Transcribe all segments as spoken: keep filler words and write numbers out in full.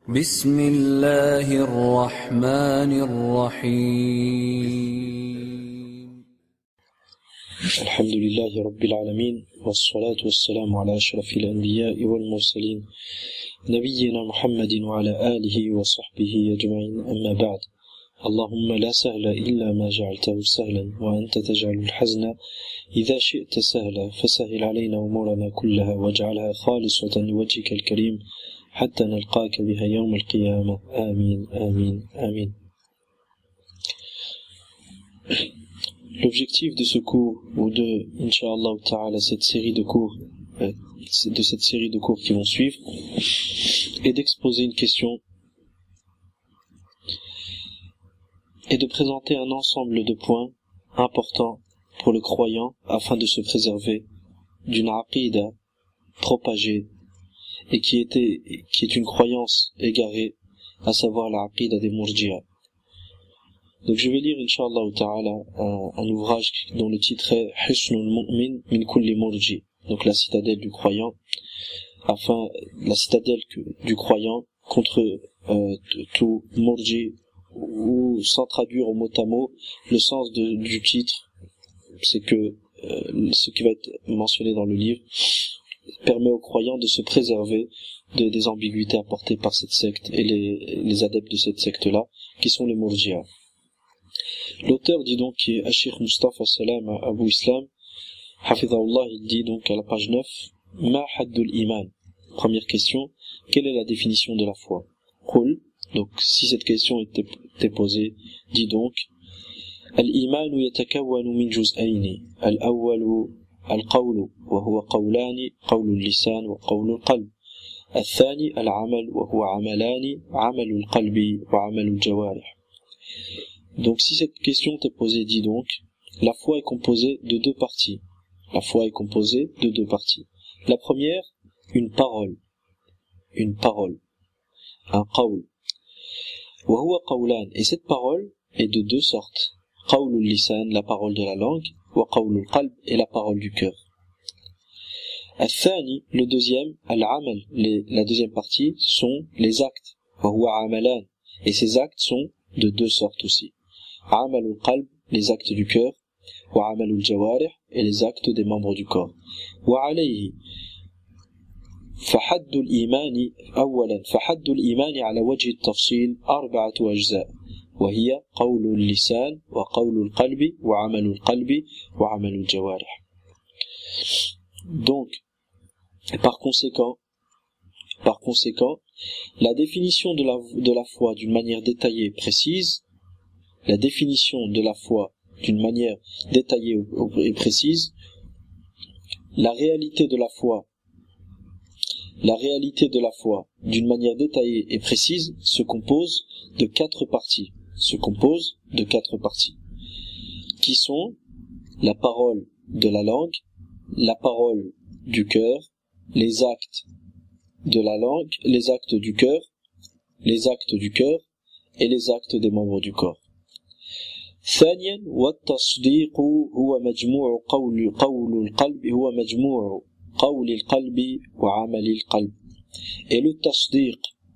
بسم الله الرحمن الرحيم الحمد لله رب العالمين والصلاة والسلام على أشرف الأنبياء والمرسلين نبينا محمد وعلى آله وصحبه أجمعين أما بعد اللهم لا سهل إلا ما جعلته سهلا وأنت تجعل الحزن إذا شئت سهلا فسهل علينا أمورنا كلها واجعلها خالصة لوجهك الكريم حتى نلقاك بها يوم القيامة آمين آمين آمين. L'objectif de ce cours, ou de, Inch'Allah Ta'ala, cette série de cours, euh, de cette série de cours qui vont suivre, est d'exposer une question et de présenter un ensemble de points importants pour le croyant afin de se préserver d'une aqida propagée et qui était, qui est une croyance égarée, à savoir la aqida des Murji'a. Donc je vais lire Inch'Allah Ta'ala un, un ouvrage dont le titre est Hisnul Mu'min min kulli Murji, donc la citadelle du croyant, afin la citadelle que, du croyant contre euh, tout Murji, ou sans traduire au mot à mot, le sens de, du titre, c'est que euh, ce qui va être mentionné dans le livre permet aux croyants de se préserver de, des ambiguïtés apportées par cette secte et les, les adeptes de cette secte-là, qui sont les Murji'a. L'auteur dit donc, qui est Ashir Mustafa Salam Abu Islam, Hafidahullah, il dit donc à la page neuf, Ma haddul iman. Première question, quelle est la définition de la foi? Qul, donc si cette question était, était posée, dit donc, Al-iman yatakawwanu min juz'ayni, al-awwalu al-qawlu, wa huwa qawlani, qawlu al-lisan wa qawlu al-qalb. الثاني العمل وهو عملان عمل القلب وعمل الجوارح. Donc si cette question t'est posée, dis donc, la foi est composée de deux parties. La foi est composée de deux parties. La première, une parole. Une parole. Un qawl. Wa huwa qawlan. Et cette parole est de deux sortes. Qawlul lisan, la parole de la langue, wa qawlul qalb, et la parole du cœur. Al-thani, le deuxième, al-amal, la deuxième partie, sont les actes. Wa huwa amalan. Et ces actes sont de deux sortes aussi. Amalul qalb, les actes du cœur, wa amalul jawarih, et les actes des membres du corps. Wa alayhi, fahaddul imani, awalan, fahaddul imani ala wajhi tafsil, arba'atu ajza, wa hiya qawlul lisan, wa qawlul qalbi, wa amalul qalbi, wa amalul jawarih. Donc, par conséquent, par conséquent, la définition de la, de la foi d'une manière détaillée et précise, la définition de la foi d'une manière détaillée et précise, la réalité de la foi, la réalité de la foi d'une manière détaillée et précise se compose de quatre parties, se compose de quatre parties, qui sont la parole de la langue, la parole du cœur, les actes de la langue, les actes du cœur, les actes du cœur et les actes des membres du corps. ثانيا والتصديق هو مجموع قول قول القلب هو مجموع قول القلب وعمل القلب. Et le tasdiq,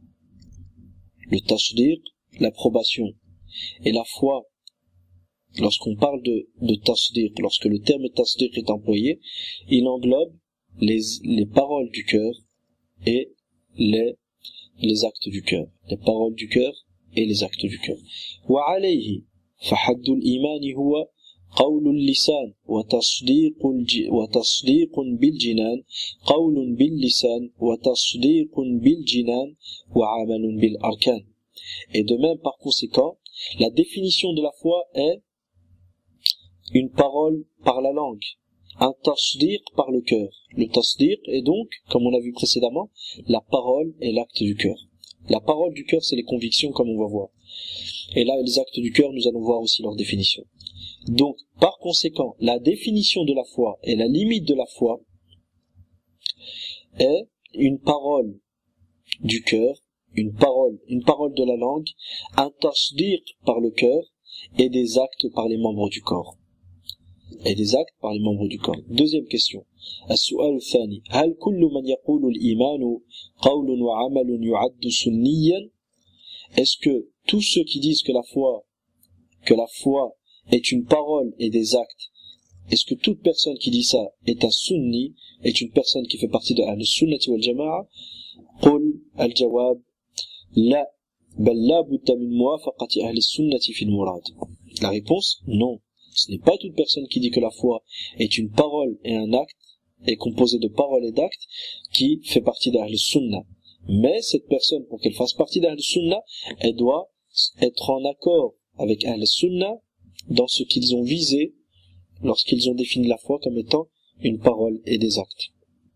le tasdiq, l'approbation et la foi, lorsqu'on parle de, de tasdiq, lorsque le terme tasdiq est employé, il englobe les, les paroles du cœur et les, les actes du cœur. Les paroles du cœur et les actes du cœur. وعليه فحد الإيمان هو قول اللسان وتصديق وتصديق بالجنان قول باللسان وتصديق بالجنان وعمل بالأركان. Et de même, par conséquent, la définition de la foi est une parole par la langue, un tasdiq par le cœur. Le tasdiq est donc, comme on a vu précédemment, la parole et l'acte du cœur. La parole du cœur, c'est les convictions, comme on va voir. Et là, les actes du cœur, nous allons voir aussi leur définition. Donc, par conséquent, la définition de la foi et la limite de la foi est une parole du cœur, une parole, une parole de la langue, un tasdiq par le cœur et des actes par les membres du corps. et des actes par les membres du corps. Deuxième question. السؤال الثاني هل كل من يقول الإيمان قول وعمل يعد سنيا؟ Est-ce que tous ceux qui disent que la foi que la foi est une parole et des actes, est-ce que toute personne qui dit ça est un sunni, est une personne qui fait partie de al-sunnati wal-jama'a? قل الجواب لا بل لا بد من موافقة أهل السنة في المراد. La réponse, non. Ce n'est pas toute personne qui dit que la foi est une parole et un acte, est composée de paroles et d'actes, qui fait partie d'Ahl Sunnah. Mais cette personne, pour qu'elle fasse partie d'Ahl Sunnah, elle doit être en accord avec Ahl Sunnah dans ce qu'ils ont visé lorsqu'ils ont défini la foi comme étant une parole et des actes.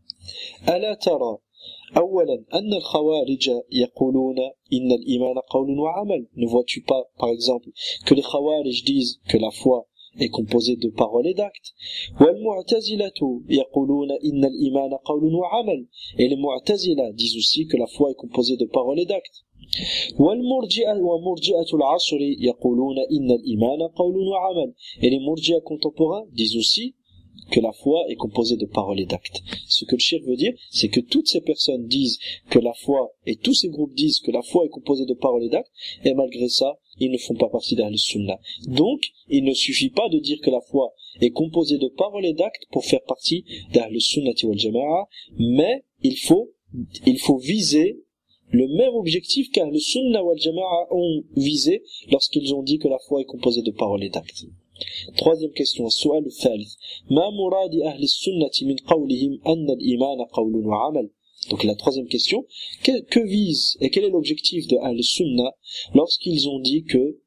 ألا ترى أولا أن الخوارج يقولون إن الإيمان قول وعمل. Ne vois-tu pas, par exemple, que les Khawarij disent que la foi est composée de paroles et d'actes. والمعتزلة يقولون إن الإيمان قول وعمل. Et les Mu'tazila disent aussi que la foi est composée de paroles et d'actes. والمرجئة ومرجئة العصر يقولون إن الإيمان قول وعمل. Et les Murji'a contemporains disent aussi que la foi est composée de paroles et d'actes. Ce que le shirk veut dire, c'est que toutes ces personnes disent que la foi, et tous ces groupes disent que la foi est composée de paroles et d'actes, et malgré ça, ils ne font pas partie d'Ahl Sunnah. Donc, il ne suffit pas de dire que la foi est composée de paroles et d'actes pour faire partie d'Ahl Sunnati wal Jama'a, mais il faut, il faut viser le même objectif qu'Ahl Sunnah wal Jama'a ont visé lorsqu'ils ont dit que la foi est composée de paroles et d'actes. Troisième question, السؤال الثالث ما مراد أهل السنة من قولهم أن الإيمان قول وعمل. Donc la troisième question, que, que vise et quel est l'objectif de Ahl Sunnah lorsqu'ils ont dit que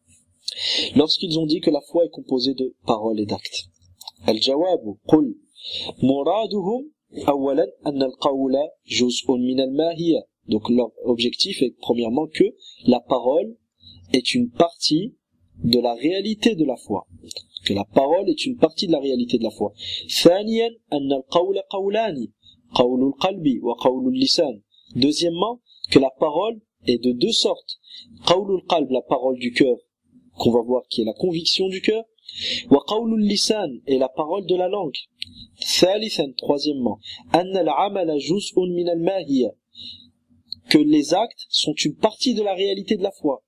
lorsqu'ils ont dit que la foi est composée de paroles et d'actes. الجواب قل مرادهم أولا أن القول جزء من الماهية. Donc leur objectif est premièrement que la parole est une partie de la réalité de la foi, que la parole est une partie de la réalité de la foi. ثانيا أن القول قولان قول القلب وقول اللسان. Deuxièmement, que la parole est de deux sortes. قول القلب, la parole du cœur, qu'on va voir qui est la conviction du cœur, وقول اللسان, et la parole de la langue. ثالثا, troisièmement, أن العمل جزء من الماهية, que les actes sont une partie de la réalité de la foi.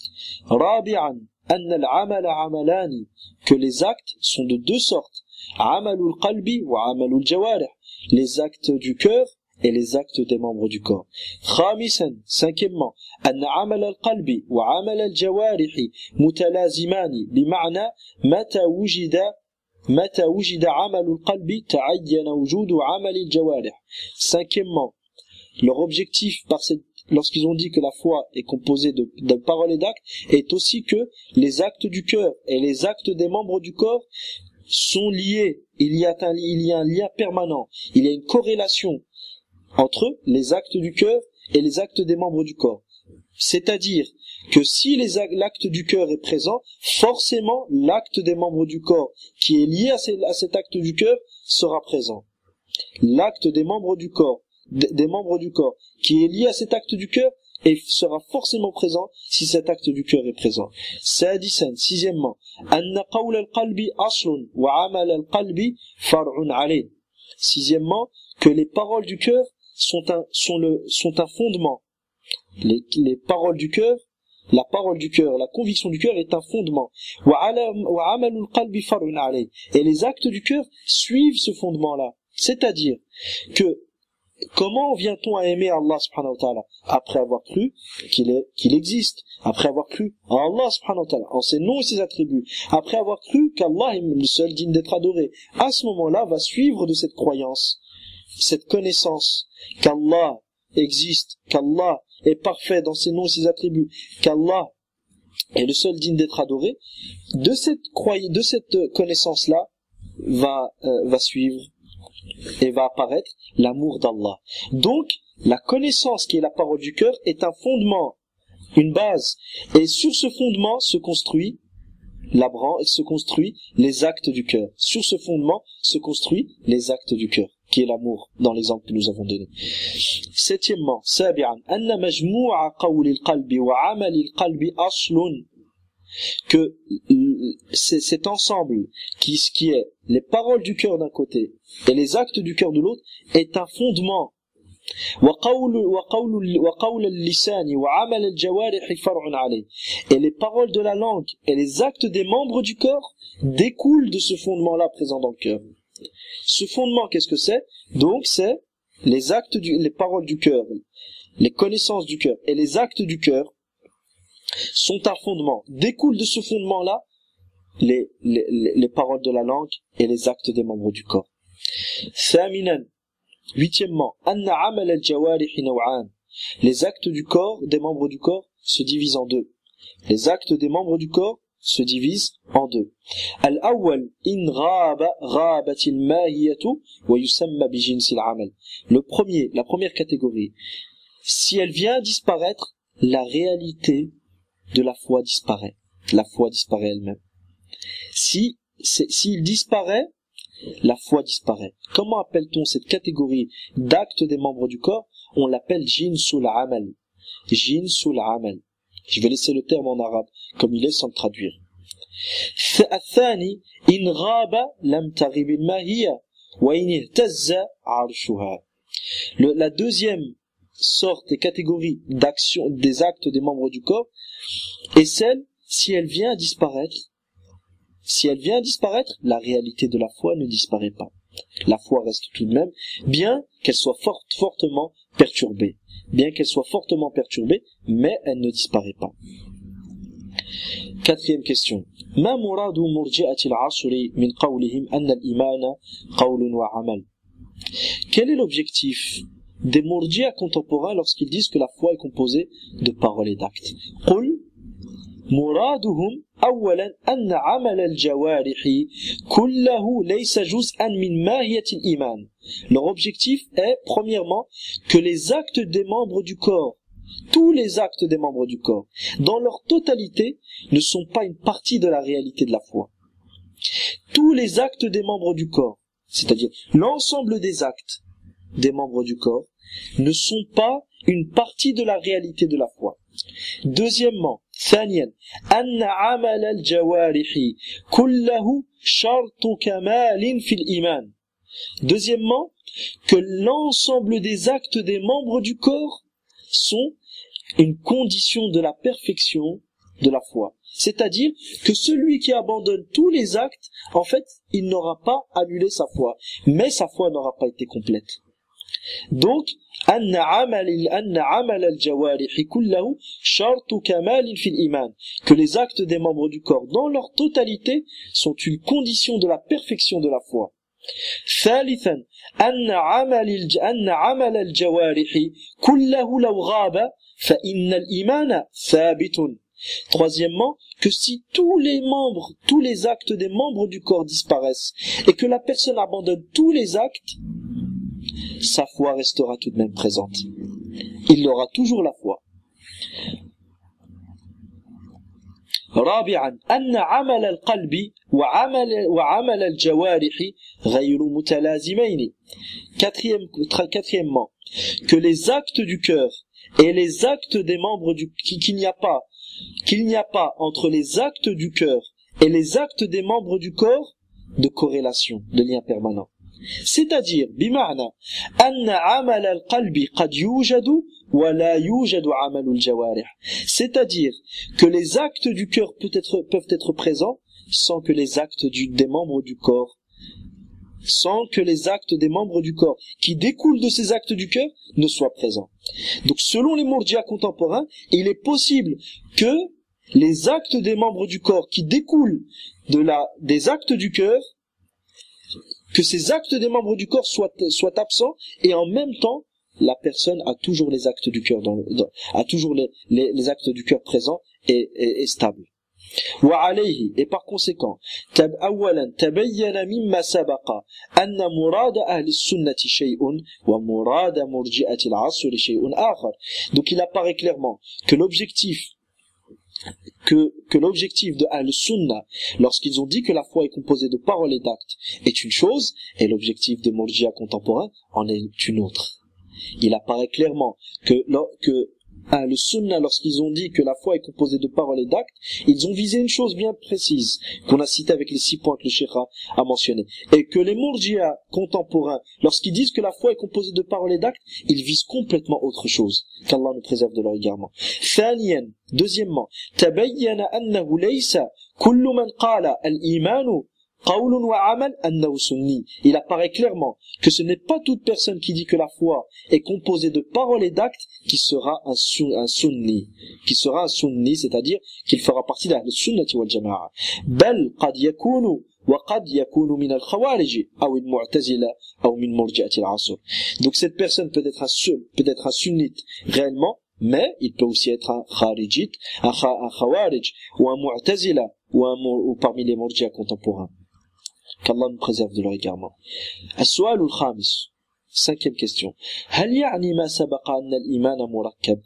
رابعا أن العمل عملان, que les actes sont de deux sortes. عمل القلب وعمل الجوارح, les actes du cœur et les actes des membres du corps. خامسا, cinquièmement, أن عمل القلب وعمل الجوارح متلازمان بمعنى متى وجد متى وجد عمل القلب تعين وجود عمل الجوارح. Cinquièmement, leur objectif par cette lorsqu'ils ont dit que la foi est composée de, de paroles et d'actes, est aussi que les actes du cœur et les actes des membres du corps sont liés. Il y a un, il y a un lien permanent. Il y a une corrélation entre les actes du cœur et les actes des membres du corps. C'est-à-dire que si les, l'acte du cœur est présent, forcément l'acte des membres du corps qui est lié à, ces, à cet acte du cœur sera présent. L'acte des membres du corps des membres du corps qui est lié à cet acte du cœur et sera forcément présent si cet acte du cœur est présent. سادسا, sixièmement, أن قول القلب أصل وعمل القلب فرع عليه. Sixièmement, que les paroles du cœur sont un sont le sont un fondement. Les, les paroles du cœur, la parole du cœur, la conviction du cœur est un fondement. وعمل القلب فرع عليه. Et les actes du cœur suivent ce fondement-là. C'est-à-dire que comment vient-on à aimer Allah subhanahu wa ta'ala? Après avoir cru qu'il est, qu'il existe, après avoir cru en Allah subhanahu wa ta'ala, en ses noms et ses attributs, après avoir cru qu'Allah est le seul digne d'être adoré. À ce moment-là, va suivre de cette croyance, cette connaissance qu'Allah existe, qu'Allah est parfait dans ses noms et ses attributs, qu'Allah est le seul digne d'être adoré. De cette croyance, de cette connaissance-là, va, euh, va suivre et va apparaître l'amour d'Allah. Donc, la connaissance qui est la parole du cœur est un fondement, une base. Et sur ce fondement se construit la branche, se construit les actes du cœur. Sur ce fondement se construit les actes du cœur, qui est l'amour, dans l'exemple que nous avons donné. Septièmement, سابعا أن مجموع قول القلب وعمل القلب أصل que c'est cet ensemble qui, qui est les paroles du cœur d'un côté et les actes du cœur de l'autre est un fondement. Et les paroles de la langue et les actes des membres du corps découlent de ce fondement-là présent dans le cœur. Ce fondement, qu'est-ce que c'est? Donc c'est les actes du, les paroles du cœur, les connaissances du cœur et les actes du cœur sont un fondement. Découlent de ce fondement-là les, les, les, les paroles de la langue et les actes des membres du corps. Thaminan, huitièmement, anna amal al-jawarih naw'an. Les actes du corps, des membres du corps, se divisent en deux. Les actes des membres du corps se divisent en deux. Al-awwal in ghaba ghabat al-mahiyatu wa yusamma bi jins al-amal. Le premier, la première catégorie, si elle vient disparaître, la réalité de la foi disparaît. La foi disparaît elle-même. Si, s'il disparaît, la foi disparaît. Comment appelle-t-on cette catégorie d'actes des membres du corps? On l'appelle jinsul amal. Jinsul amal. Je vais laisser le terme en arabe comme il est sans le traduire. الثاني إن غاب لم تغب الماهية وإن اهتز عرشها. La deuxième sorte et catégorie d'action des actes des membres du corps est celle si elle vient à disparaître. Si elle vient à disparaître, la réalité de la foi ne disparaît pas. La foi reste tout de même, bien qu'elle soit forte, fortement perturbée. Bien qu'elle soit fortement perturbée, mais elle ne disparaît pas. Quatrième question. Ma muradu murji'ati al-'asri min qawlihim anna al-imana qawlun wa 'amal. Quel est l'objectif des murji'a contemporains lorsqu'ils disent que la foi est composée de paroles et d'actes? Qul muraduhum أولا أن عمل الجوارح كله ليس جزءا من ماهية الإيمان. Leur objectif est, premièrement, que les actes des membres du corps, tous les actes des membres du corps, dans leur totalité, ne sont pas une partie de la réalité de la foi. Tous les actes des membres du corps, c'est-à-dire l'ensemble des actes des membres du corps, ne sont pas une partie de la réalité de la foi. Deuxièmement, ثانيا أن عمل الجوارح كله شرط كمال في الإيمان. Deuxièmement, que l'ensemble des actes des membres du corps sont une condition de la perfection de la foi. C'est-à-dire que celui qui abandonne tous les actes, en fait, il n'aura pas annulé sa foi, mais sa foi n'aura pas été complète. Donc, أن عمل أن عمل الجوارح كله شرط كمال في الإيمان, que les actes des membres du corps dans leur totalité sont une condition de la perfection de la foi. ثالثا أن عمل أن عمل الجوارح كله لو غاب فإن الإيمان ثابت. Troisièmement, que si tous les membres, tous les actes des membres du corps disparaissent et que la personne abandonne tous les actes, sa foi restera tout de même présente. Il aura toujours la foi. رابعا أن عمل القلب وعمل وعمل الجوارح غير متلازمين. Quatrième, quatrièmement, que les actes du cœur et les actes des membres du qu'il n'y a pas qu'il n'y a pas entre les actes du cœur et les actes des membres du corps de corrélation, de lien permanent. C'est-à-dire, بمعنى أن عمل القلب قد يوجد ولا يوجد عمل الجوارح. C'est-à-dire que les actes du cœur peut être, peuvent être présents sans que les actes du, des membres du corps, sans que les actes des membres du corps qui découlent de ces actes du cœur ne soient présents. Donc, selon les murji'a contemporains, il est possible que les actes des membres du corps qui découlent de la, des actes du cœur, que ces actes des membres du corps soient, soient absents et en même temps, la personne a toujours les actes du cœur dans, dans, a toujours les, les, les actes du cœur présents et, et, et stables. وعليه, et par conséquent, أولا تبين مما سبق أن مراد أهل السنة شيء ومراد مرجئة العصر شيء آخر. Donc il apparaît clairement que l'objectif que, que l'objectif de Ahl-Sunnah, lorsqu'ils ont dit que la foi est composée de paroles et d'actes, est une chose, et l'objectif des Murji'a contemporains en est une autre. Il apparaît clairement que, que Ah, le sunna, lorsqu'ils ont dit que la foi est composée de paroles et d'actes, ils ont visé une chose bien précise, qu'on a citée avec les six points que le Cheikh a mentionné. Et que les Murji'a contemporains, lorsqu'ils disent que la foi est composée de paroles et d'actes, ils visent complètement autre chose. Qu'Allah nous préserve de leur égarement. Thaniyan, deuxièmement, tabayyana annahu laysa kullu man qala al-imanu qawlun wa amal annahu sunni. Il apparaît clairement que ce n'est pas toute personne qui dit que la foi est composée de paroles et d'actes qui sera un, sun, un sunni, qui sera un sunni, c'est-à-dire qu'il fera partie de la sunnati wal jama'a. Bal qad yakunu wa qad yakunu min al-khawarij aw al-mu'tazila aw min murji'ati al-'asr. Donc cette personne peut être un peut être un sunnite réellement, mais il peut aussi être un kharijite, un, un khawarij ou un mu'tazila ou, un, ou parmi les murji'a contemporains. Qu'Allah nous préserve de leur égarement. السؤال الخامس, cinquième question. هل يعني ما سبق أن الإيمان مركب?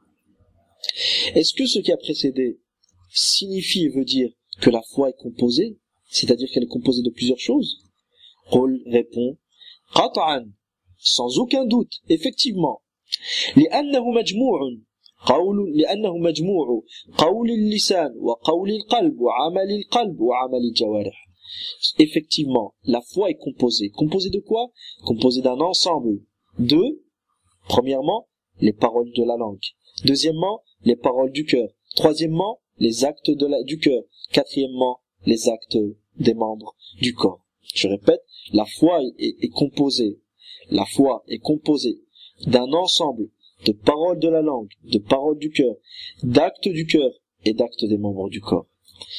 Est-ce que ce qui a précédé signifie et veut dire que la foi est composée, c'est-à-dire qu'elle est composée de plusieurs choses? قل répond قطعا, sans aucun doute, effectivement. لأنه مجموع قول لأنه مجموع قول اللسان وقول القلب وعمل القلب وعمل الجوارح. Effectivement, la foi est composée. Composée de quoi? Composée d'un ensemble de, premièrement, les paroles de la langue. Deuxièmement, les paroles du cœur. Troisièmement, les actes de la, du cœur. Quatrièmement, les actes des membres du corps. Je répète, la foi est, est composée. La foi est composée d'un ensemble de paroles de la langue, de paroles du cœur, d'actes du cœur et d'actes des membres du corps.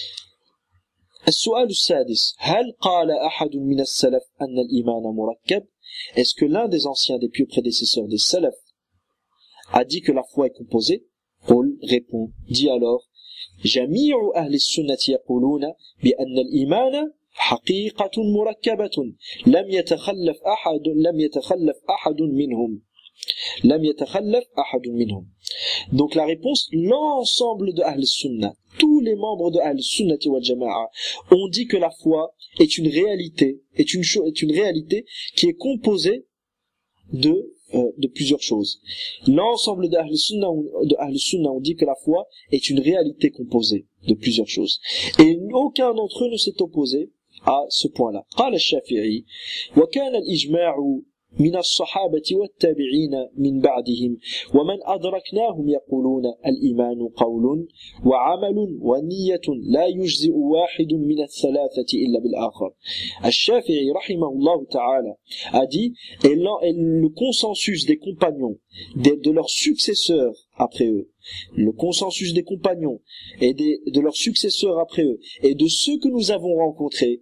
السؤال السادس هل قال أحد من السلف أن الإيمان مركب? Est-ce que l'un des anciens des pieux prédécesseurs des salaf a dit que la foi est composée? قل répond, dit alors جميع أهل السنة يقولون بأن الإيمان حقيقة مركبة لم يتخلف أحد لم يتخلف أحد منهم لم يتخلف أحد منهم. Donc la réponse, l'ensemble de Ahl Sunnah, tous les membres de Ahl Sunnah wal Jama'a ont dit que la foi est une réalité, est une cho- est une réalité qui est composée de euh, de plusieurs choses. L'ensemble de Ahl Sunnah de Ahl Sunnah ont dit que la foi est une réalité composée de plusieurs choses. Et aucun d'entre eux ne s'est opposé à ce point-là. قال الشافعي وكان الإجماع من الصحابة والتابعين من بعدهم ومن أدركناهم يقولون الإيمان قول وعمل ونية لا يجزئ واحد من الثلاثة إلا بالآخر. الشافعي رحمه الله تعالى a dit, et le consensus des compagnons, de, de leurs successeurs après eux, le consensus des compagnons et des, de leurs successeurs après eux, et de ceux que nous avons rencontrés,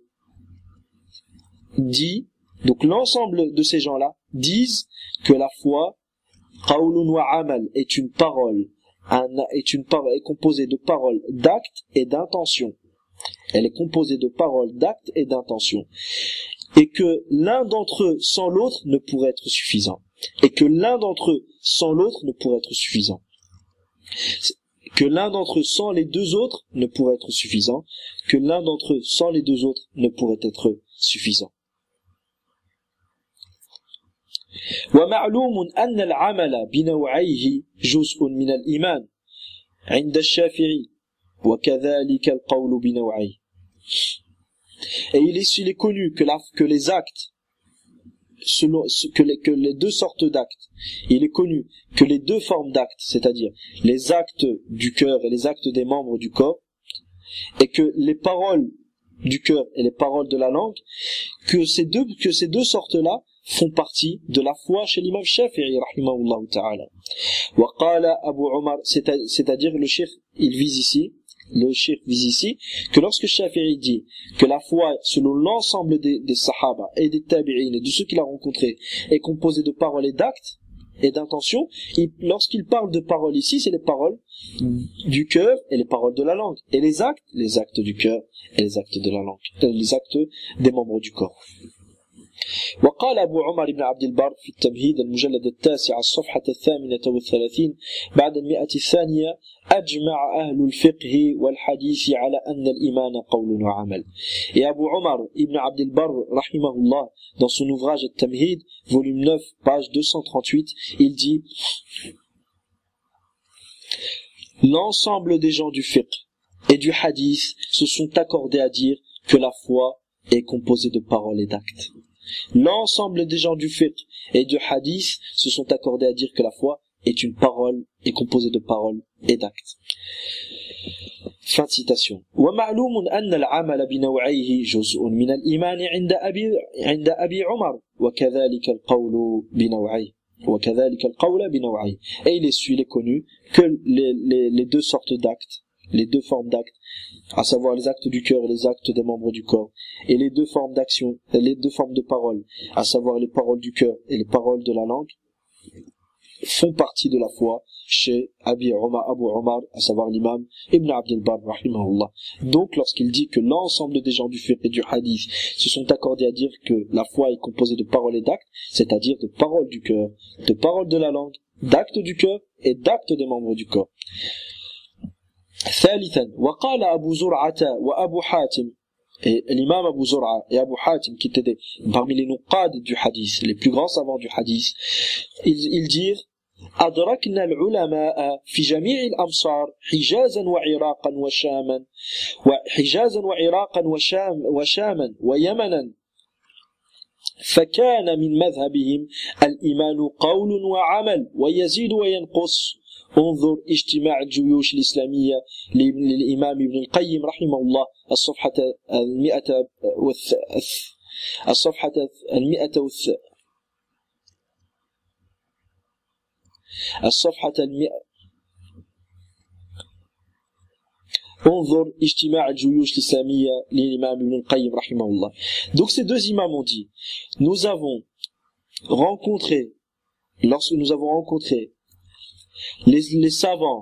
dit, donc l'ensemble de ces gens-là disent que la foi, qawlun wa amal, est une parole, un, est une parole, est composée de paroles, d'actes et d'intentions. Elle est composée de paroles, d'actes et d'intentions. Et que l'un d'entre eux sans l'autre ne pourrait être suffisant. Et que l'un d'entre eux sans l'autre ne pourrait être suffisant. Que l'un d'entre eux sans les deux autres ne pourrait être suffisant. Que l'un d'entre eux sans les deux autres ne pourrait être suffisant. ومعلوم أن العمل بنوعيه جزء من الإيمان عند الشافعي وكذلك القول بنوعيه. Et il est, il est connu que, la, que les actes, selon, que, les, que les deux sortes d'actes, il est connu que les deux formes d'actes, c'est-à-dire les actes du cœur et les actes des membres du corps, et que les paroles du cœur et les paroles de la langue, que ces deux, que ces deux sortes-là font partie de la foi chez l'imam Shafi'i rahimahullah ta'ala. Wa qala Abu Omar, c'est-à-dire le cheikh, il vise ici, le cheikh vise ici, que lorsque Shafi'i dit que la foi, selon l'ensemble des, des sahaba et des tabi'in et de ceux qu'il a rencontrés, est composée de paroles et d'actes et d'intentions, lorsqu'il parle de paroles ici, c'est les paroles du cœur et les paroles de la langue. Et les actes, les actes du cœur et les actes de la langue, les actes des membres du corps. وقال أبو عمر بن عبد البر في التمهيد المجلد التاسع الصفحة الثامنة والثلاثين بعد المئة الثانية أجمع أهل الفقه والحديث على أن الإيمان قول وعمل. Et Abu Omar ibn Abd al-Barr rahimahullah, dans son ouvrage At-Tamhid volume neuf page deux cent trente-huit, il dit l'ensemble des gens du fiqh et du hadith se sont accordés à dire que la foi est composée de paroles et d'actes. L'ensemble des gens du fiqh et du hadith se sont accordés à dire que la foi est une parole, est composée de paroles et d'actes. Fin de citation. ومعلوم أن العمل بنوعيه جزء من الإيمان عند أبي عند أبي عمر وكذلك القول بنوعيه وكذلك القول بنوعيه. Et il est su, il est connu que les, les, les deux sortes d'actes, les deux formes d'actes, à savoir les actes du cœur et les actes des membres du corps, et les deux formes d'action, les deux formes de paroles, à savoir les paroles du cœur et les paroles de la langue, font partie de la foi chez Abi Omar, Abu Omar, à savoir l'imam Ibn Abd al-Barr, rahimahullah. Donc, lorsqu'il dit que l'ensemble des gens du fiqh et du hadith se sont accordés à dire que la foi est composée de paroles et d'actes, c'est-à-dire de paroles du cœur, de paroles de la langue, d'actes du cœur et d'actes des membres du corps. ثالثا وقال أبو زرعة وأبو حاتم, et l'imam Abu Zur'a et Abu Hatim, qui étaient parmi les nuqad du hadith, les plus grands savants du hadith, ils, ils dirent أدركنا العلماء في جميع الأمصار حجازا وعراقا وشاما وحجازا وعراقا وشام وشاما ويمنا فكان من مذهبهم الإيمان قول وعمل ويزيد وينقص. انظر اجتماع الجيوش الإسلامية للإمام ابن القيم رحمه الله الصفحة المئة والث... الصفحة المئة والث... الصفحة المئة انظر اجتماع الجيوش الإسلامية للإمام ابن القيم رحمه الله. Donc ces deux imams ont dit, nous avons rencontré, lorsque nous avons rencontré Les, les savants,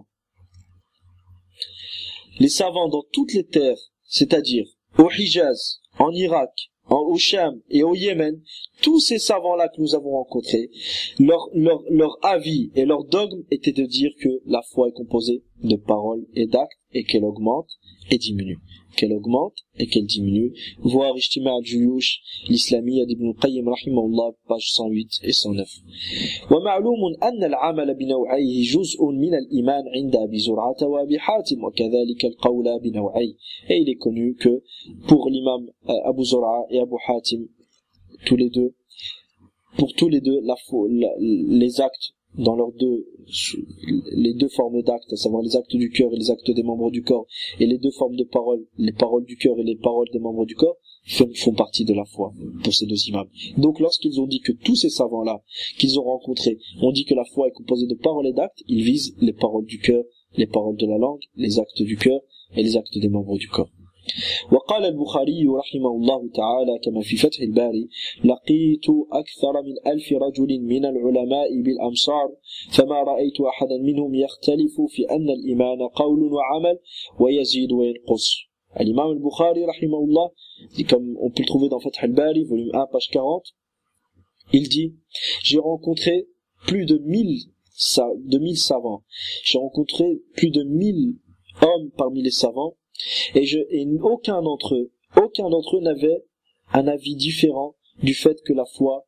les savants dans toutes les terres, c'est-à-dire au Hijaz, en Irak, en, au Sham et au Yémen, tous ces savants-là que nous avons rencontrés, leur, leur, leur avis et leur dogme était de dire que la foi est composée de paroles et d'actes et qu'elle augmente et diminue. Qu'elle augmente et qu'elle diminue. Voir Ijtima' al-Juyush, l'Islamiyya d'Ibn al-Qayyim rahimahullah, page cent huit et cent neuf. ومعلوم أن العمل بنوعيه جزء من الإيمان عند أبي زرعة وأبي حاتم وكذلك القول بنوعيه. Et il est connu que pour l'imam Abu Zur'a et Abu Hatim, tous les deux, pour tous les deux, la, la, les actes dans leurs deux, les deux formes d'actes, à savoir les actes du cœur et les actes des membres du corps, et les deux formes de paroles, les paroles du cœur et les paroles des membres du corps, font, font partie de la foi pour ces deux imams. Donc lorsqu'ils ont dit que tous ces savants-là qu'ils ont rencontrés ont dit que la foi est composée de paroles et d'actes, ils visent les paroles du cœur, les paroles de la langue, les actes du cœur et les actes des membres du corps. وقال البخاري رحمه الله تعالى كما في فتح الباري لقيت أكثر من ألف رجل من العلماء بالأمصار فما رأيت أحدا منهم يختلف في أن الإيمان قول وعمل ويزيد وينقص. L'imam al-Bukhari rahimahullah, comme on peut le trouver dans Fath al-Bari volume un page quarante, il dit j'ai rencontré plus de mille de mille savants, j'ai rencontré plus de mille hommes parmi les savants. Et, je, et aucun d'entre eux, aucun d'entre eux n'avait un avis différent du fait que la foi,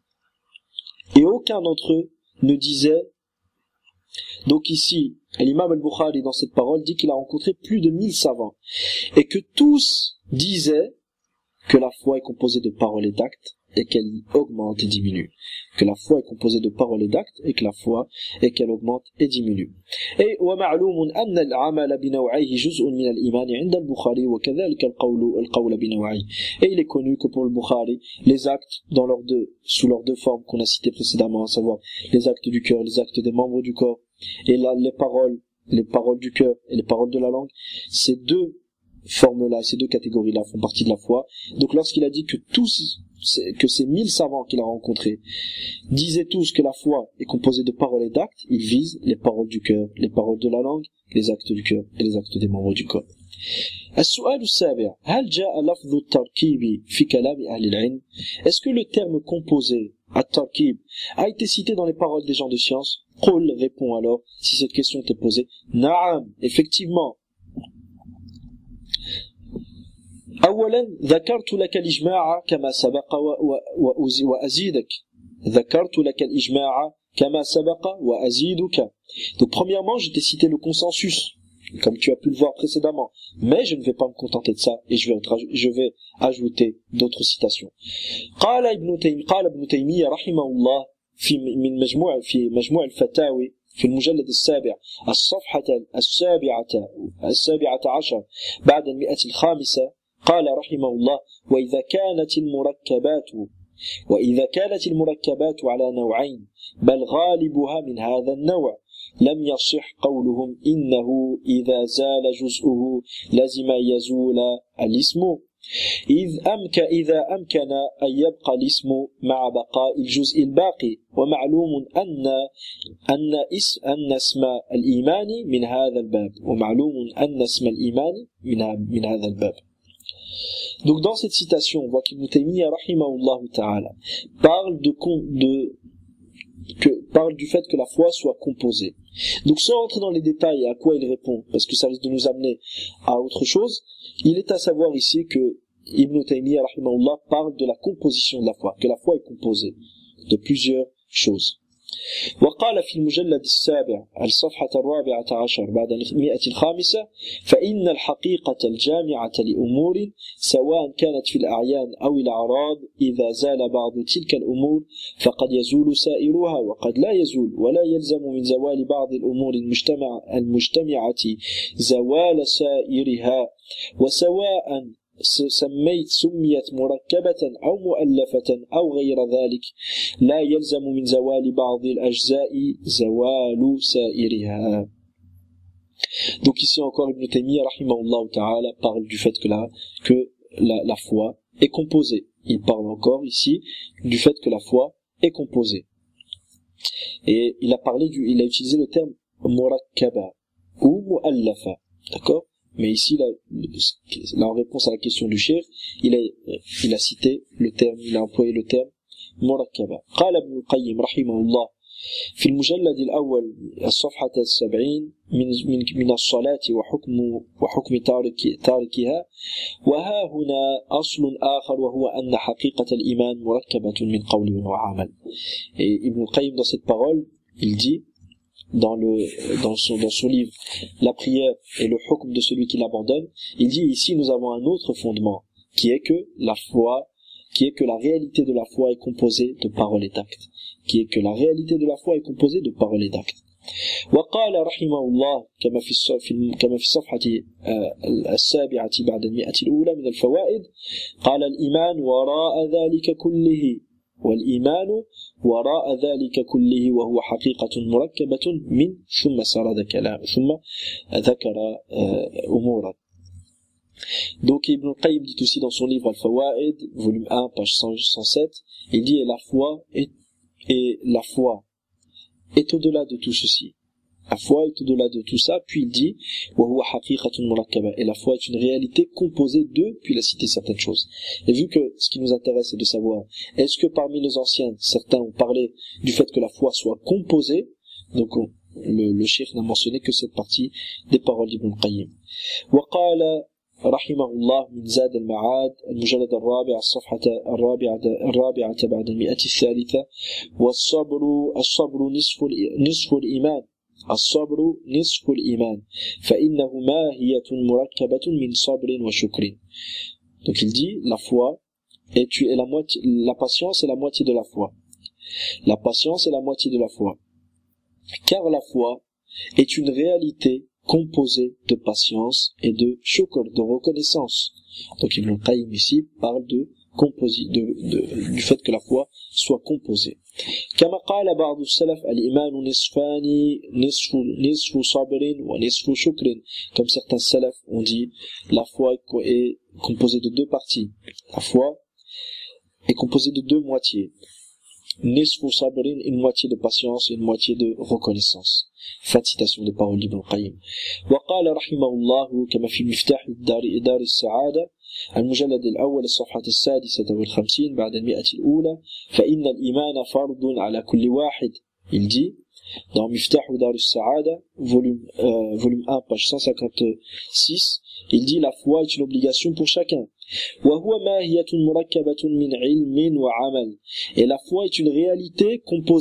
et aucun d'entre eux ne disait, donc ici, l'imam al-Bukhari dans cette parole dit qu'il a rencontré plus de mille savants, et que tous disaient que la foi est composée de paroles et d'actes, et qu'elle augmente et diminue. Que la foi est composée de paroles et d'actes, et que la foi est qu'elle augmente et diminue. Et ومعلوم أن العمل بنوعيه جزء من الإيمان عند البخاري وكذلك القول القول بنوعيه. Et il est connu que pour le Bukhari, les actes dans leurs deux, sous leurs deux formes qu'on a citées précédemment, à savoir les actes du cœur, les actes des membres du corps, et là, les paroles, les paroles du cœur et les paroles de la langue, ces deux formes-là, ces deux catégories-là font partie de la foi. Donc lorsqu'il a dit que tous que ces mille savants qu'il a rencontrés disaient tous que la foi est composée de paroles et d'actes, ils visent les paroles du cœur, les paroles de la langue, les actes du cœur et les actes des membres du corps. السؤال السابع هل جاء لفظ التركيب في كلام أهل العلم? Est-ce que le terme composé at-tarkib a été cité dans les paroles des gens de science? قل, répond alors si cette question t'est posée. نعم, effectivement. أولا ذكرت لك الإجماع كما سبق وأزيدك ذكرت لك الإجماع kama sabaqa wa aziduka. Donc premièrement, je t'ai cité le consensus, comme tu as pu le voir précédemment, mais je ne vais pas me contenter de ça et je vais je vais ajouter d'autres citations. قال ابن تيمية قال ابن تيمية رحمه الله في من مجموع في مجموع الفتاوي في المجلد السابع الصفحة السابعة السابعة عشر بعد المئة الخامسة قال رحمه الله وإذا كانت المركبات وإذا كانت المركبات على نوعين بل غالبها من هذا النوع لم يصح قولهم إنه إذا زال جزءه لزم يزول الاسم إذ أمك إذا أمكن أن يبقى الاسم مع بقاء الجزء الباقي ومعلوم أن أن اسم أن اسم الإيمان من هذا الباب ومعلوم أن اسم الإيمان من من هذا الباب. Donc dans cette citation, on voit qu'Ibn Taymiyyah rahimahullah ta'ala parle de, de que, parle du fait que la foi soit composée. Donc sans rentrer dans les détails à quoi il répond, parce que ça risque de nous amener à autre chose, il est à savoir ici que Ibn Taymiyyah rahimahullah parle de la composition de la foi, que la foi est composée de plusieurs choses. وقال في المجلد السابع الصفحة الرابعة عشر بعد المئة الخامسة فإن الحقيقة الجامعة لأمور سواء كانت في الأعيان أو الأعراض إذا زال بعض تلك الأمور فقد يزول سائرها وقد لا يزول ولا يلزم من زوال بعض الأمور المجتمع المجتمعة زوال سائرها وسواء سميت سميت مركبة أو مؤلفة أو غير ذلك لا يلزم من زوال بعض الأجزاء زوال سائرها. Donc ici encore Ibn Taymiyyah rahimahullah ta'ala parle du fait que la, que la, la foi est composée. Il parle encore ici du fait que la foi est composée. Et il a parlé du, il a utilisé le terme murakkaba ou mu'allafa. D'accord? Mais ici, là, là, en réponse à la question du cheikh, il a, il a cité le terme, il a employé le terme murakkaba. قال ابن القيم رحمه الله في المجلد الأول الصفحة السبعين من من من الصلاة وحكم وحكم تارك تاركها وها هنا أصل آخر وهو أن حقيقة الإيمان مركبة من قول وعمل. Et Ibn al-Qayyim dans cette parole, il dit dans le dans son dans son livre La prière et le hukm de celui qui l'abandonne, il dit ici nous avons un autre fondement qui est que la foi qui est que la réalité de la foi est composée de paroles et d'actes qui est que la réalité de la foi est composée de paroles et d'actes. وقال رحمه الله كما في في كما في الصفحة السابعة بعد المئة الأولى من الفوائد قال الإيمان وراء ذلك كله والإيمان وراء ذلك كله وهو حقيقة مركبة من ثم سرد كلام ثم ذكر أمورا. Donc Ibn al-Qayyim dit aussi dans son livre Al-Fawaid, volume un, page cent sept, il dit et la foi est, et la foi est au-delà de tout ceci. La foi est au-delà de tout ça, puis il dit وَهُوَ حَقِيقَةٌ مُرَكَّبَةٌ et la foi est une réalité composée de, puis il a cité certaines choses. Et vu que ce qui nous intéresse c'est de savoir, est-ce que parmi les anciens, certains ont parlé du fait que la foi soit composée, donc on, le, le cheikh n'a mentionné que cette partie des paroles d'Ibn al-Qayyim. وقال رحمه الله من زاد المعاد المجلد الرابع الصفحة الرابعة الرابعة بعد المئة الثالثة والصبر الصبر نصف نصف الإيمان الصبر نصف الإيمان فإنه ماهية مركبة من صبر وشكر. Donc il dit la foi est, est la moitié, la patience est la moitié de la foi. La patience est la moitié de la foi. Car la foi est une réalité composée de patience et de shukr, de reconnaissance. Donc Ibn al-Qayyim ici parle de, composi, de, de, du fait que la foi soit composée. كما قال بعض السلف الإيمان نصفان نصف نصف صبر ونصف شكر. Comme certains salafs ont dit, la foi est composée de deux parties. La foi est composée de deux moitiés. Nisfu sabrin, une moitié de patience et une moitié de reconnaissance. Fin de citation des paroles d'Ibn al-Qayyim. وقال رحمه الله كما في مفتاح الدار دار السعادة المجلد الأول الصفحة السادسة والخمسين بعد المئة الأولى فإن الإيمان فرض على كل واحد. Il dit dans Miftah Dar al-Sa'ada volume euh, volume un page cent cinquante-six, il dit la foi est une obligation pour chacun. وهو ماهية مركبة من علم وعمل. Et la foi est une réalité composée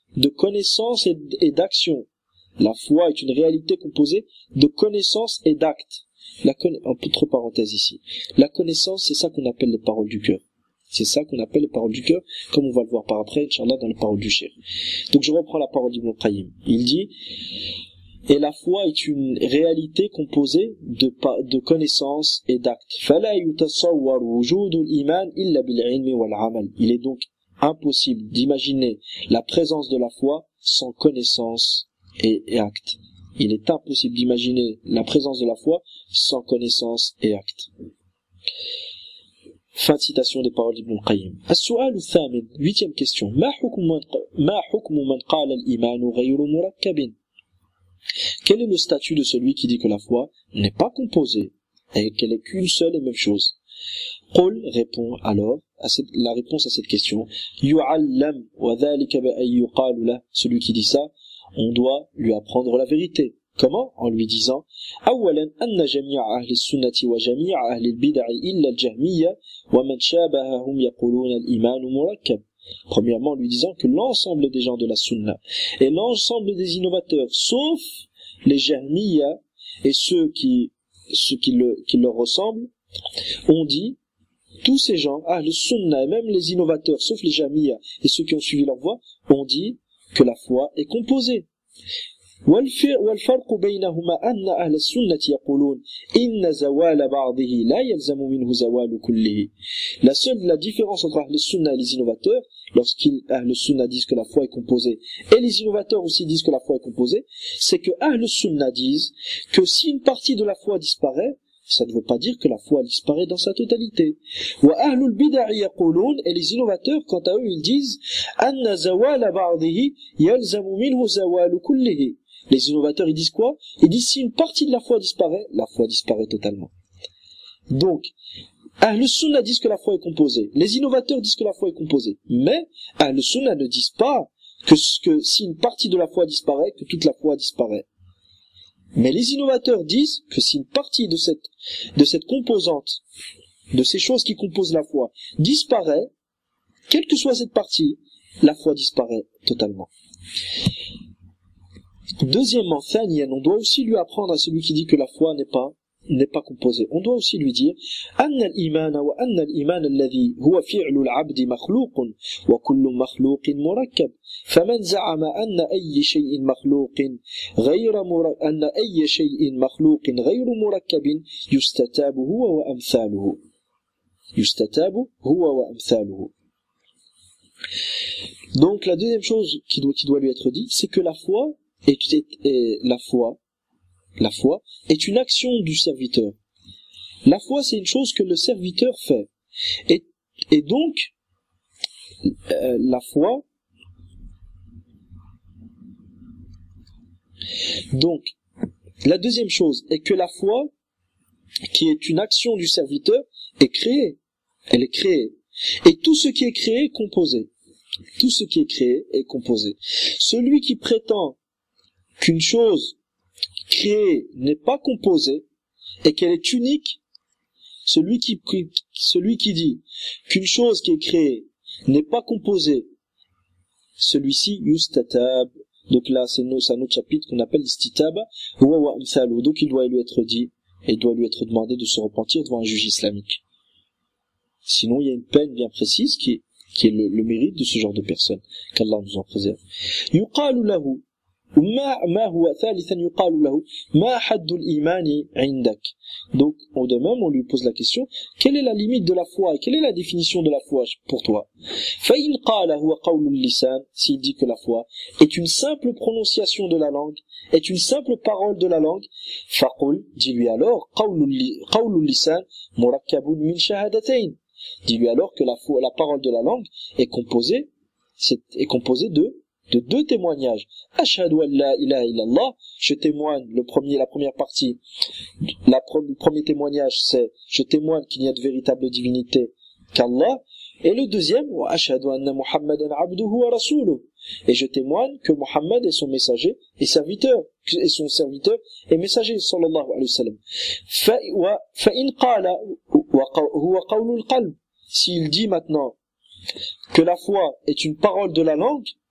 de connaissance et, et d'action. La foi est une réalité composée de connaissance et d'actes. La conna... Entre parenthèses ici. La connaissance, c'est ça qu'on appelle les paroles du cœur. C'est ça qu'on appelle les paroles du cœur, comme on va le voir par après, Inch'Allah, dans les paroles du Cheikh. Donc je reprends la parole d'Ibn Qayyim. Il dit, et la foi est une réalité composée de, de connaissances et d'actes. Il est donc impossible d'imaginer la présence de la foi sans connaissance et, et actes. Il est impossible d'imaginer la présence de la foi sans connaissance et actes. Fin de citation des paroles d'Ibn Qayyim. السؤال الثامن, huitième question. ما حكم من ما حكم من قال الإيمان غير مركب? Quel est le statut de celui qui dit que la foi n'est pas composée et qu'elle est qu'une seule et même chose? قل répond alors à cette, la réponse à cette question. يعلم وذلك بأن يقال له, celui qui dit ça, on doit lui apprendre la vérité. Comment? En lui disant أولا أن جميع أهل السنة وجميع أهل البدع إلا الجهمية ومن شابههم يقولون الإيمان مركب. Premièrement, en lui disant que l'ensemble des gens de la sunna et l'ensemble des innovateurs, sauf les jahmiya et ceux qui, ceux qui, le, qui leur ressemblent, ont dit, tous ces gens, ah, le sunna et même les innovateurs, sauf les jahmiya et ceux qui ont suivi leur voie, ont dit que la foi est composée. والفرق بينهما أن أهل السنة يقولون إن زوال بعضه لا يلزم منه زوال كله. La seule la différence entre Ahl Sunna et les innovateurs, lorsqu'ils Ahl Sunna disent que la foi est composée et les innovateurs aussi disent que la foi est composée, c'est que Ahl Sunna disent que si une partie de la foi disparaît, ça ne veut pas dire que la foi disparaît dans sa totalité. Wa ahlul bid'ah yaqulun, et les innovateurs, quant à eux, ils disent anna zawala ba'dihi yalzamu minhu zawalu kullihi. Les innovateurs, ils disent quoi? Ils disent si une partie de la foi disparaît, la foi disparaît totalement. Donc, Ahl Sunna disent que la foi est composée. Les innovateurs disent que la foi est composée. Mais Ahl Sunna ne disent pas que, que si une partie de la foi disparaît, que toute la foi disparaît. Mais les innovateurs disent que si une partie de cette, de cette composante, de ces choses qui composent la foi, disparaît, quelle que soit cette partie, la foi disparaît totalement. Deuxièmement, Thaniyan, on doit aussi lui apprendre à celui qui dit que la foi n'est pas, n'est pas composée. On doit aussi lui dire, أن الإيمان وأن الإيمان الذي هو فعل العبد مخلوق وكل مخلوق مركب فمن زعم أن أي شيء مخلوق غير مر... أن أي شيء مخلوق غير مركب يستتاب هو وأمثاله يستتاب هو وأمثاله. Donc la deuxième chose qui doit, qui doit lui être dit, c'est que la foi est, est, est la foi La foi est une action du serviteur. La foi, c'est une chose que le serviteur fait. Et, et donc, euh, la foi, donc, la deuxième chose est que la foi, qui est une action du serviteur, est créée. Elle est créée. Et tout ce qui est créé est composé. Tout ce qui est créé est composé. Celui qui prétend qu'une chose créée n'est pas composée et qu'elle est unique, celui qui, celui qui dit qu'une chose qui est créée n'est pas composée, celui-ci, yustatab, donc là c'est un autre chapitre qu'on appelle l'istitaba, donc il doit lui être dit et il doit lui être demandé de se repentir devant un juge islamique. Sinon il y a une peine bien précise qui est, qui est le, le mérite de ce genre de personne, qu'Allah nous en préserve. Yuqalu lahu ما ما هو ثالثا يقال له ما حد الإيمان عندك. Donc au de même on lui pose la question, quelle est la limite de la foi et quelle est la définition de la foi pour toi? فإن قال هو قول اللسان, s'il dit que la foi est une simple prononciation de la langue, est une simple parole de la langue, فقل, dis-lui alors قول اللسان مركب من شهادتين, dis-lui alors que la foi, la parole de la langue est composée c'est, est composée de de deux témoignages. Ashhadu an la ilaha illallah, je témoigne, le premier, la première partie, la, le premier témoignage c'est, je témoigne qu'il n'y a de véritable divinité qu'Allah, et le deuxième, wa ashhadu anna Muhammadan abduhu wa rasuluhu, et je témoigne que Muhammad est son messager et serviteur, et son serviteur et messager, sallallahu alayhi wa sallam. Fa in qala huwa qawlul qalb, s'il dit maintenant que la foi est une parole de la langue,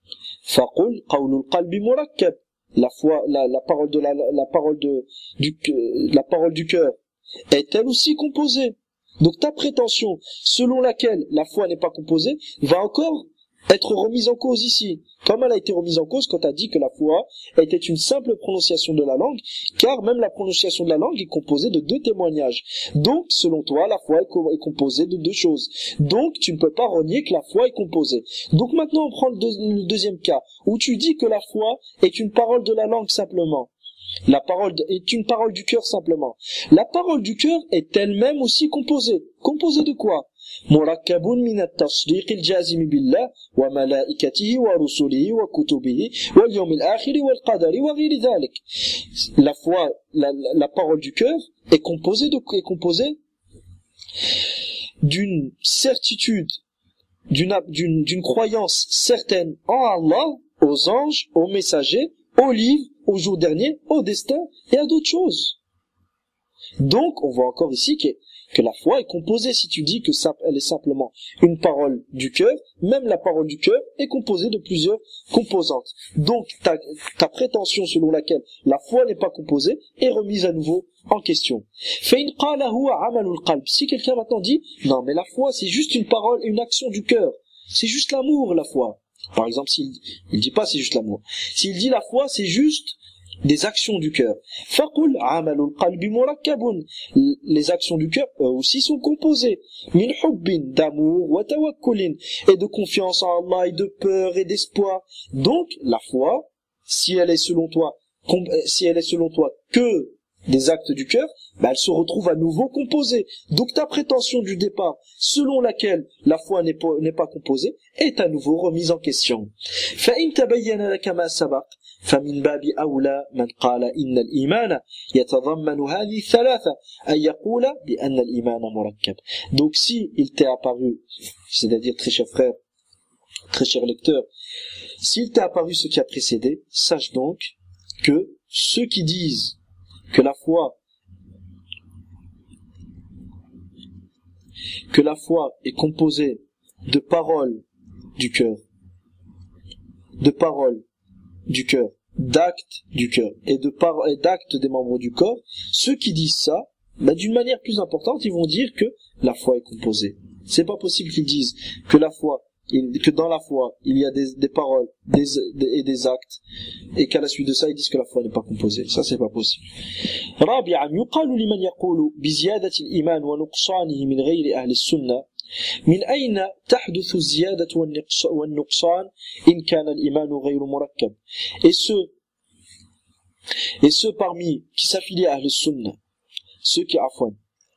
فقل قول القلب مركب. La foi, la, la parole de la, la parole de, du, la parole du cœur est elle aussi composée. Donc ta prétention selon laquelle la foi n'est pas composée va encore être remise en cause ici. Comme elle a été remise en cause quand tu as dit que la foi était une simple prononciation de la langue, car même la prononciation de la langue est composée de deux témoignages. Donc, selon toi, la foi est composée de deux choses. Donc, tu ne peux pas renier que la foi est composée. Donc maintenant, on prend le, deux, le deuxième cas, où tu dis que la foi est une parole de la langue simplement. La parole de, est une parole du cœur simplement. La parole du cœur est elle-même aussi composée. Composée de quoi? مركب من التصديق الجازم بالله وملائكته ورسله وكتبه واليوم الآخر والقدر وغير ذلك. La foi, la, la, la parole du cœur est composée de, est composée d'une certitude, d'une, d'une, d'une croyance certaine en Allah, aux anges, aux messagers, aux livres, au jour dernier, au destin et à d'autres choses. Donc, on voit encore ici que, que la foi est composée. Si tu dis que ça, elle est simplement une parole du cœur, même la parole du cœur est composée de plusieurs composantes. Donc, ta, ta prétention selon laquelle la foi n'est pas composée est remise à nouveau en question. Si quelqu'un maintenant dit, non mais la foi c'est juste une parole, une action du cœur, c'est juste l'amour la foi. Par exemple, s'il il dit pas c'est juste l'amour. S'il dit la foi c'est juste des actions du cœur. فَقُلْ عَمَلُ الْقَلْبِ مُرَكَّبٌ. Les actions du cœur eux aussi sont composées. مِنْ حُبٍ d'amour وَتَوَكُّلٍ et de confiance en Allah et de peur et d'espoir. Donc la foi, si elle est selon toi, si elle est selon toi que des actes du cœur, bah elle se retrouve à nouveau composée. Donc ta prétention du départ, selon laquelle la foi n'est pas, n'est pas composée, est à nouveau remise en question. فَإِنْ تَبَيَّنَ لَكَ مَا سَبَقَ فَمِنْ بَابِ أَوْلَى مَنْ قَالَ إِنَّ الْإِيمَانَ يَتَضَمَّنُ هَذِهِ الثَّلَاثَةَ أَنْ يَقُولَ بِأَنَّ الْإِيمَانَ مُرَكَّبٌ. Donc si il t'est apparu, c'est-à-dire très cher frère, très cher lecteur, s'il t'est apparu ce qui a précédé, sache donc que ceux qui disent que la foi que la foi est composée de paroles du cœur, de paroles du cœur, d'actes du cœur et de par- et d'actes des membres du corps, ceux qui disent ça, bah, d'une manière plus importante, ils vont dire que la foi est composée. C'est pas possible qu'ils disent que la foi que dans la foi, il y a des, des paroles des, des, et des actes, et qu'à la suite de ça, ils disent que la foi n'est pas composée. Ça, c'est pas possible. رابعا يقال لمن يقول بزيادة الإيمان ونقصانه من غير أهل السنة من أين تحدث الزيادة والنقصان إن كان الإيمان غير مركب. Et ceux, et ceux parmi qui s'affilient à Ahl Sunnah, ceux qui affouent,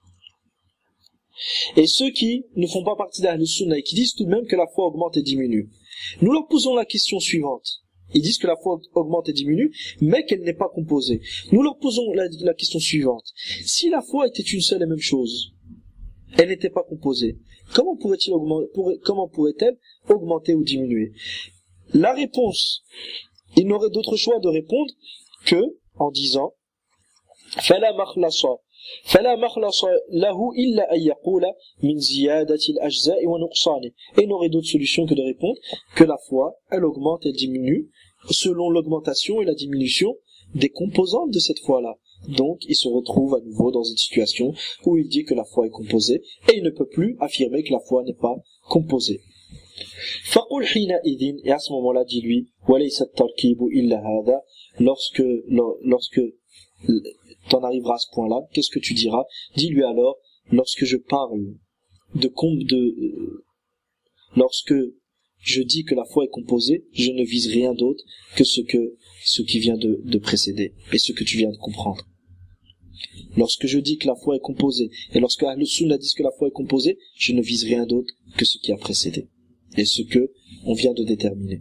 et ceux qui ne font pas partie d'Ahl Sunnah et qui disent tout de même que la foi augmente et diminue. Nous leur posons la question suivante. Ils disent que la foi augmente et diminue, mais qu'elle n'est pas composée. Nous leur posons la, la question suivante. Si la foi était une seule et même chose, elle n'était pas composée, comment pourrait-il augmenter, pourrait, comment pourrait-elle augmenter ou diminuer? La réponse, il n'aurait d'autre choix de répondre que en disant فَلَا مَخْلَصَ فلا مخلص له إلا أن يقول من زيادة الأجزاء ونقصانه. Et il n'aurait d'autre solution que de répondre que la foi, elle augmente et diminue selon l'augmentation et la diminution des composantes de cette foi-là. Donc, il se retrouve à nouveau dans une situation où il dit que la foi est composée et il ne peut plus affirmer que la foi n'est pas composée. فقل حينئذ, et à ce moment-là, dis-lui وليس التركيب إلا هذا. Lorsque, lorsque t'en arriveras à ce point-là, qu'est-ce que tu diras? Dis-lui alors, lorsque je parle de, de euh, lorsque je dis que la foi est composée, je ne vise rien d'autre que ce que ce qui vient de, de précéder et ce que tu viens de comprendre. Lorsque je dis que la foi est composée et lorsque Ahl Sunnah dit que la foi est composée, je ne vise rien d'autre que ce qui a précédé et ce que on vient de déterminer.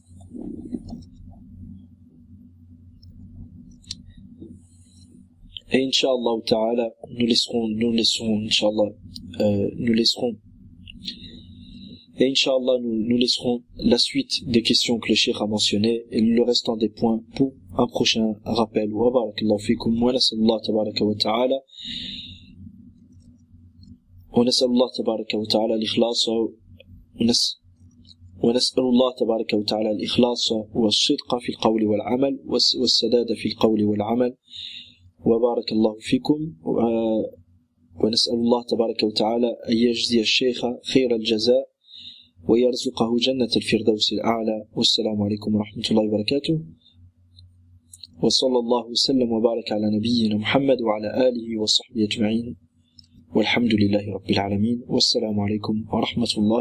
Et Inch'Allah ta'ala, nous laisserons, nous laisserons, Inch'Allah, euh, nous laisserons, et Inch'Allah, nous, nous laisserons la suite des questions que le cheikh a mentionnées et le restant des points pour un prochain rappel. Wa barakallahu fikum wa nasallallahu tabaraka wa ta'ala, wa nasallallahu tabaraka wa ta'ala l'ikhlas wa nas ونسأل الله تبارك وتعالى الإخلاص والصدق في القول والعمل والسداد في القول والعمل. وبارك الله فيكم. ونسأل الله تبارك وتعالى أن يجزي الشيخ خير الجزاء ويرزقه جنة الفردوس الأعلى. والسلام عليكم ورحمة الله وبركاته. وصلى الله وسلم وبارك على نبينا محمد وعلى آله وصحبه أجمعين والحمد لله رب العالمين. والسلام عليكم ورحمة الله